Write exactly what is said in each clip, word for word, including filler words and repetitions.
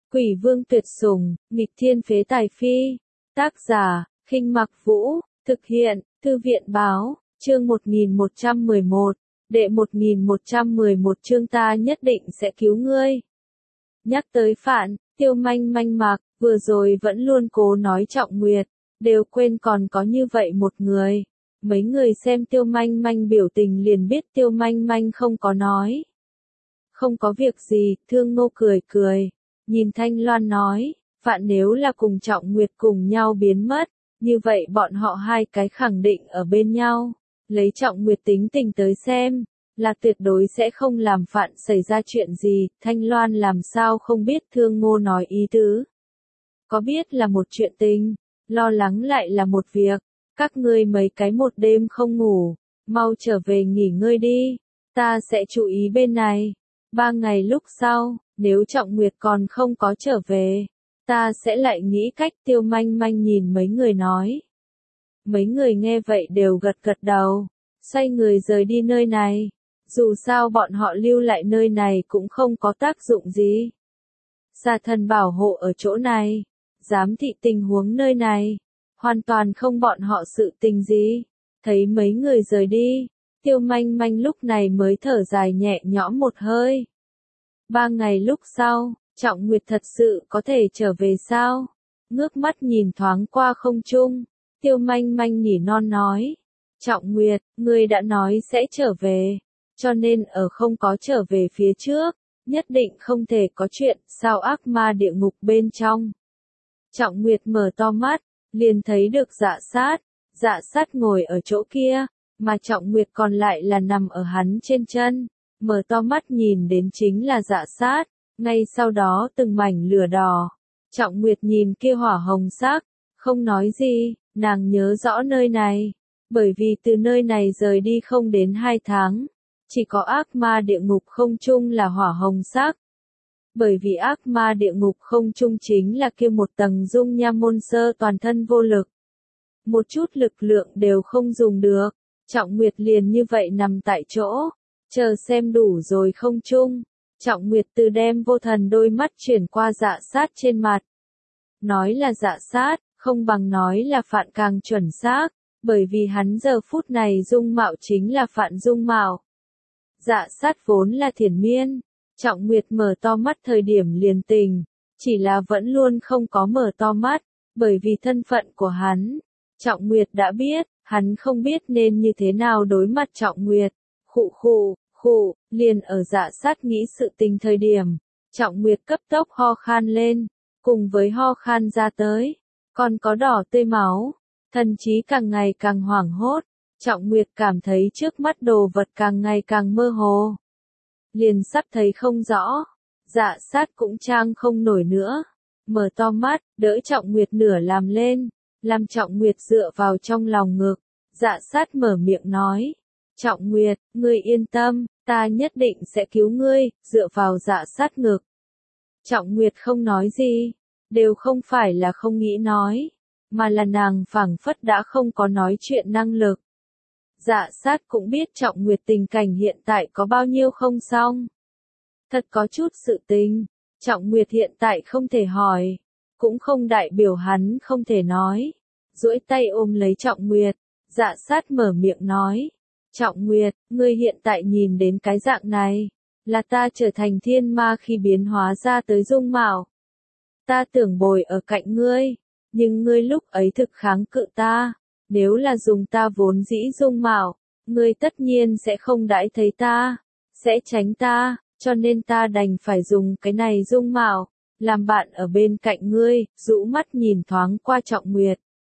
Quỷ vương tuyệt sủng, nghịch thiên phế tài phi. Tác giả, Khinh Mặc Vũ, thực hiện, Thư viện báo, chương một nghìn một trăm mười một, đệ một nghìn một trăm mười một chương ta nhất định sẽ cứu ngươi. Nhắc tới Phạn, Tiêu Manh Manh Mạc, vừa rồi vẫn luôn cố nói Trọng Nguyệt, đều quên còn có như vậy một người. Mấy người xem Tiêu Manh Manh biểu tình liền biết Tiêu Manh Manh không có nói. Không có việc gì, Thương Ngô cười cười, nhìn Thanh Loan nói, Phạn nếu là cùng Trọng Nguyệt cùng nhau biến mất, như vậy bọn họ hai cái khẳng định ở bên nhau. Lấy Trọng Nguyệt tính tình tới xem, là tuyệt đối sẽ không làm Phạn xảy ra chuyện gì. Thanh Loan làm sao không biết Thương Ngô nói ý tứ. Có biết là một chuyện tình, lo lắng lại là một việc. Các ngươi mấy cái một đêm không ngủ, mau trở về nghỉ ngơi đi, ta sẽ chú ý bên này. Ba ngày lúc sau, nếu Trọng Nguyệt còn không có trở về, ta sẽ lại nghĩ cách. Tiêu Manh Manh nhìn mấy người nói. Mấy người nghe vậy đều gật gật đầu, xoay người rời đi nơi này. Dù sao bọn họ lưu lại nơi này cũng không có tác dụng gì. Xà thần bảo hộ ở chỗ này, giám thị tình huống nơi này, hoàn toàn không bọn họ sự tình gì. Thấy mấy người rời đi, Tiêu Manh Manh lúc này mới thở dài nhẹ nhõm một hơi. Ba ngày lúc sau, Trọng Nguyệt thật sự có thể trở về sao? Ngước mắt nhìn thoáng qua không trung, Tiêu Manh Manh nỉ non nói. Trọng Nguyệt, ngươi đã nói sẽ trở về, cho nên ở không có trở về phía trước, nhất định không thể có chuyện sao ác ma địa ngục bên trong. Trọng Nguyệt mở to mắt, liền thấy được Dạ Sát, Dạ Sát ngồi ở chỗ kia, mà Trọng Nguyệt còn lại là nằm ở hắn trên chân, mở to mắt nhìn đến chính là Dạ Sát, ngay sau đó từng mảnh lửa đỏ. Trọng Nguyệt nhìn kia hỏa hồng sắc, không nói gì, nàng nhớ rõ nơi này, bởi vì từ nơi này rời đi không đến hai tháng, chỉ có ác ma địa ngục không trung là hỏa hồng sắc. Bởi vì ác ma địa ngục không trung chính là kia một tầng dung nham môn sơ toàn thân vô lực. Một chút lực lượng đều không dùng được, Trọng Nguyệt liền như vậy nằm tại chỗ, chờ xem đủ rồi không trung. Trọng Nguyệt từ đem vô thần đôi mắt chuyển qua Dạ Sát trên mặt. Nói là Dạ Sát, không bằng nói là Phạn càng chuẩn xác, bởi vì hắn giờ phút này dung mạo chính là Phạn dung mạo. Dạ Sát vốn là thiền miên, Trọng Nguyệt mở to mắt thời điểm liền tình, chỉ là vẫn luôn không có mở to mắt, bởi vì thân phận của hắn. Trọng Nguyệt đã biết, hắn không biết nên như thế nào đối mặt Trọng Nguyệt. Khụ khụ, khụ, liền ở Dạ Sát nghĩ sự tình thời điểm, Trọng Nguyệt cấp tốc ho khan lên, cùng với ho khan ra tới, còn có đỏ tươi máu, thần trí càng ngày càng hoảng hốt. Trọng Nguyệt cảm thấy trước mắt đồ vật càng ngày càng mơ hồ, liền sắp thấy không rõ. Dạ Sát cũng trang không nổi nữa, mở to mắt, đỡ Trọng Nguyệt nửa làm lên, làm Trọng Nguyệt dựa vào trong lòng ngực. Dạ Sát mở miệng nói, Trọng Nguyệt, ngươi yên tâm, ta nhất định sẽ cứu ngươi, dựa vào Dạ Sát ngực. Trọng Nguyệt không nói gì, đều không phải là không nghĩ nói, mà là nàng phảng phất đã không có nói chuyện năng lực. Dạ Sát cũng biết Trọng Nguyệt tình cảnh hiện tại có bao nhiêu không xong. Thật có chút sự tình, Trọng Nguyệt hiện tại không thể hỏi, cũng không đại biểu hắn không thể nói. Duỗi tay ôm lấy Trọng Nguyệt, Dạ Sát mở miệng nói, Trọng Nguyệt, ngươi hiện tại nhìn đến cái dạng này, là ta trở thành thiên ma khi biến hóa ra tới dung mạo. Ta tưởng bồi ở cạnh ngươi, nhưng ngươi lúc ấy thực kháng cự ta. Nếu là dùng ta vốn dĩ dung mạo, ngươi tất nhiên sẽ không đãi thấy ta, sẽ tránh ta, cho nên ta đành phải dùng cái này dung mạo, làm bạn ở bên cạnh ngươi. Rũ mắt nhìn thoáng qua Trọng Nguyệt.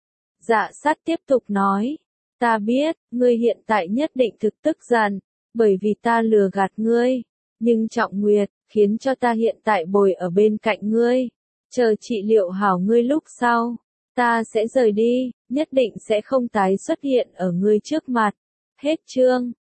Dạ Sát tiếp tục nói, ta biết, ngươi hiện tại nhất định thực tức giận, bởi vì ta lừa gạt ngươi, nhưng Trọng Nguyệt, khiến cho ta hiện tại bồi ở bên cạnh ngươi, chờ trị liệu hảo ngươi lúc sau. Ta sẽ rời đi, nhất định sẽ không tái xuất hiện ở ngươi trước mặt. Hết chương.